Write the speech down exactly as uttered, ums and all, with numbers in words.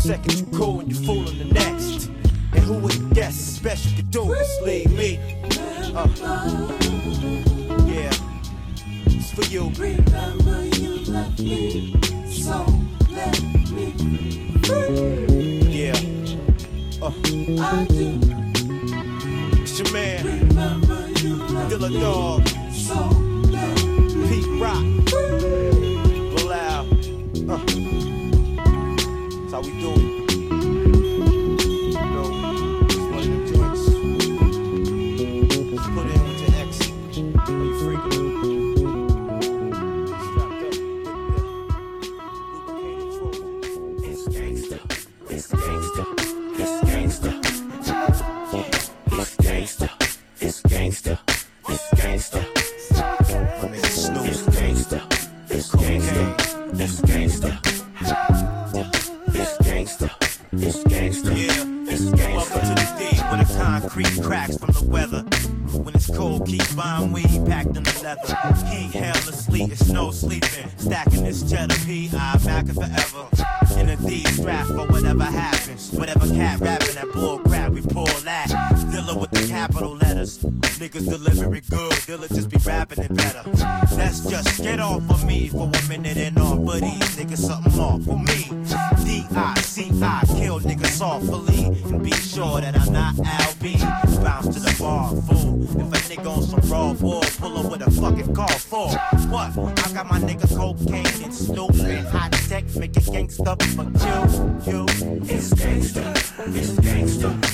second you cool and you fooling the next. And who would guess special you do is leave me? Uh. Yeah, it's for you. Remember you left me, so let me free. Yeah. Uh. I do. It's your man. Remember you left Dilla me, Dog. so let me Pete Rock. free. Bilal. Uh. That's how we do it. You know, it's one of them joints. Just put it in with your ex. Are you freaking? Strapped up with the lubricated trophy. It's gangsta, it's gangsta, it's gangsta. It's gangsta, it's gangsta, it's gangsta. My nigga Snoop. It's gangsta, it's gangsta, it's gangsta. It's gangsta, it's gangsta, Yeah, it's welcome to gangsta. the D where the concrete cracks from the weather. When it's cold, keep buying weed packed in the leather. Heat, hell, or sleet, it's no sleeping. Stacking this cheddar, P I back it forever. In a D strap for whatever happens. Whatever cat rapping that bull crap, we pull that. Dilla with the capital letters. Niggas deliver it good, Dilla just be rapping it better. Let's just get off of me for a minute and off for these niggas something off for me. D I C I, kill niggas softly. And be sure that I'm not Al B. Bounce to the bar, fool. If a nigga on some raw bull, pull up with a fucking call for what? I got my nigga cocaine and Snoop and hot tech, make it gangsta, but you, you. It's gangsta, it's gangsta,